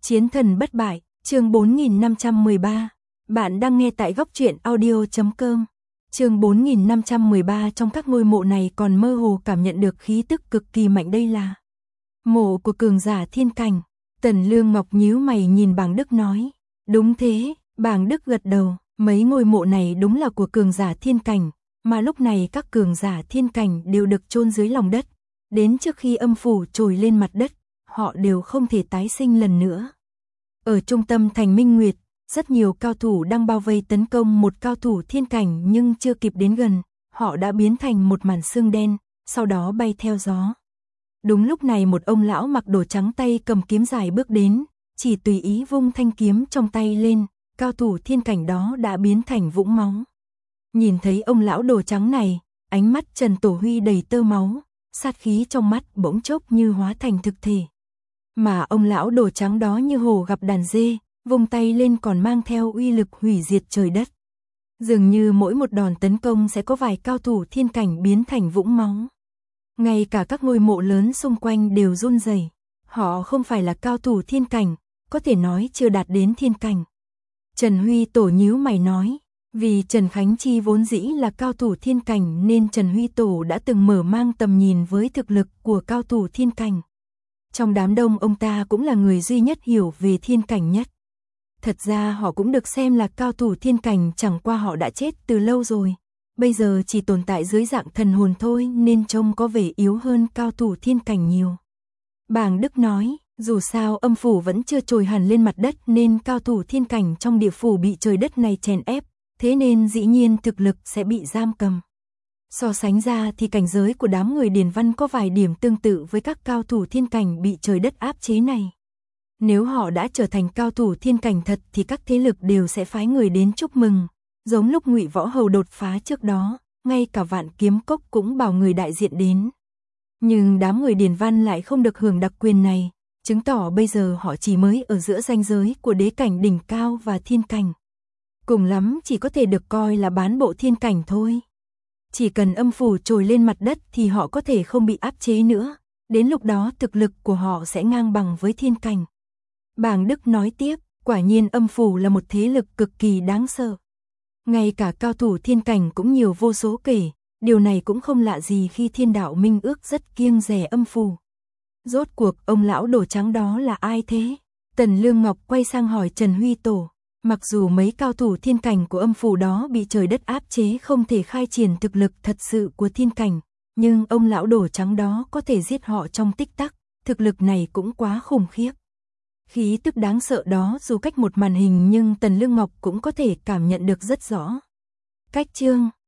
Chiến thần bất bại, chương 4513. Bạn đang nghe tại góc truyện audio.com. Chương 4513. Trong các ngôi mộ này còn mơ hồ cảm nhận được khí tức cực kỳ mạnh, đây là mộ của cường giả thiên cảnh. Tần Lương Ngọc nhíu mày nhìn Bàng Đức nói. Đúng thế, Bàng Đức gật đầu, mấy ngôi mộ này đúng là của cường giả thiên cảnh, mà lúc này các cường giả thiên cảnh đều được chôn dưới lòng đất. Đến trước khi âm phủ trồi lên mặt đất, họ đều không thể tái sinh lần nữa. Ở trung tâm thành Minh Nguyệt, rất nhiều cao thủ đang bao vây tấn công một cao thủ thiên cảnh, nhưng chưa kịp đến gần, họ đã biến thành một màn sương đen, sau đó bay theo gió. Đúng lúc này một ông lão mặc đồ trắng tay cầm kiếm dài bước đến, chỉ tùy ý vung thanh kiếm trong tay lên, cao thủ thiên cảnh đó đã biến thành vũng máu. Nhìn thấy ông lão đồ trắng này, ánh mắt Trần Tổ Huy đầy tơ máu, sát khí trong mắt bỗng chốc như hóa thành thực thể. Mà ông lão đồ trắng đó như hổ gặp đàn dê, vung tay lên còn mang theo uy lực hủy diệt trời đất. Dường như mỗi một đòn tấn công sẽ có vài cao thủ thiên cảnh biến thành vũng máu. Ngay cả các ngôi mộ lớn xung quanh đều run rẩy. Họ không phải là cao thủ thiên cảnh, có thể nói chưa đạt đến thiên cảnh. Trần Huy Tổ nhíu mày nói, vì Trần Khánh Chi vốn dĩ là cao thủ thiên cảnh nên Trần Huy Tổ đã từng mở mang tầm nhìn với thực lực của cao thủ thiên cảnh. Trong đám đông ông ta cũng là người duy nhất hiểu về thiên cảnh nhất. Thật ra họ cũng được xem là cao thủ thiên cảnh, chẳng qua họ đã chết từ lâu rồi. Bây giờ chỉ tồn tại dưới dạng thần hồn thôi nên trông có vẻ yếu hơn cao thủ thiên cảnh nhiều. Bàng Đức nói, dù sao âm phủ vẫn chưa trồi hẳn lên mặt đất nên cao thủ thiên cảnh trong địa phủ bị trời đất này chèn ép, thế nên dĩ nhiên thực lực sẽ bị giam cầm. So sánh ra thì cảnh giới của đám người Điền Văn có vài điểm tương tự với các cao thủ thiên cảnh bị trời đất áp chế này. Nếu họ đã trở thành cao thủ thiên cảnh thật thì các thế lực đều sẽ phái người đến chúc mừng. Giống lúc Ngụy Võ Hầu đột phá trước đó, ngay cả Vạn Kiếm Cốc cũng bảo người đại diện đến. Nhưng đám người Điền Văn lại không được hưởng đặc quyền này, chứng tỏ bây giờ họ chỉ mới ở giữa ranh giới của đế cảnh đỉnh cao và thiên cảnh. Cùng lắm chỉ có thể được coi là bán bộ thiên cảnh thôi. Chỉ cần âm phủ trồi lên mặt đất thì họ có thể không bị áp chế nữa, đến lúc đó thực lực của họ sẽ ngang bằng với thiên cảnh. Bàng Đức nói tiếp, quả nhiên âm phủ là một thế lực cực kỳ đáng sợ. Ngay cả cao thủ thiên cảnh cũng nhiều vô số kể, điều này cũng không lạ gì khi Thiên Đạo Minh Ước rất kiêng dè âm phủ. Rốt cuộc ông lão đồ trắng đó là ai thế? Tần Lương Ngọc quay sang hỏi Trần Huy Tổ. Mặc dù mấy cao thủ thiên cảnh của âm phủ đó bị trời đất áp chế không thể khai triển thực lực thật sự của thiên cảnh, nhưng ông lão đồ trắng đó có thể giết họ trong tích tắc, thực lực này cũng quá khủng khiếp. Khí tức đáng sợ đó dù cách một màn hình nhưng Tần Lương Ngọc cũng có thể cảm nhận được rất rõ. Cách chương